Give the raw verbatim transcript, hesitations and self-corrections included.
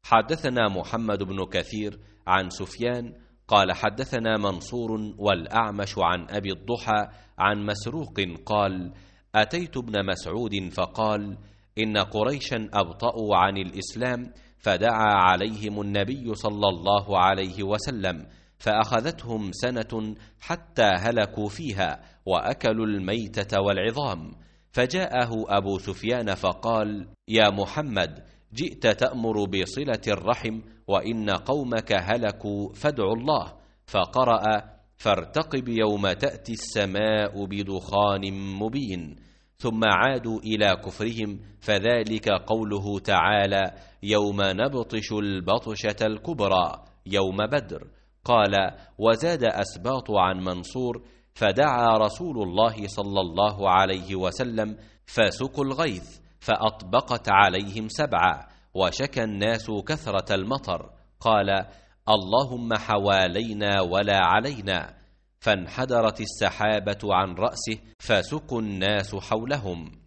حدثنا محمد بن كثير عن سفيان قال حدثنا منصور والأعمش عن أبي الضحى عن مسروق قال أتيت ابن مسعود فقال إن قريشا أبطأوا عن الإسلام، فدعا عليهم النبي صلى الله عليه وسلم فأخذتهم سنة حتى هلكوا فيها وأكلوا الميتة والعظام. فجاءه أبو سفيان فقال يا محمد، جئت تأمر بصلة الرحم وإن قومك هلكوا فادعوا الله. فقرأ فارتقب يوم تأتي السماء بدخان مبين. ثم عادوا إلى كفرهم، فذلك قوله تعالى يوم نبطش البطشة الكبرى يوم بدر. قال وزاد أسباط عن منصور فدعا رسول الله صلى الله عليه وسلم فسقوا الغيث فأطبقت عليهم سبعة، وشكى الناس كثرة المطر. قال اللهم حوالينا ولا علينا، فانحدرت السحابة عن رأسه فسقوا الناس حولهم.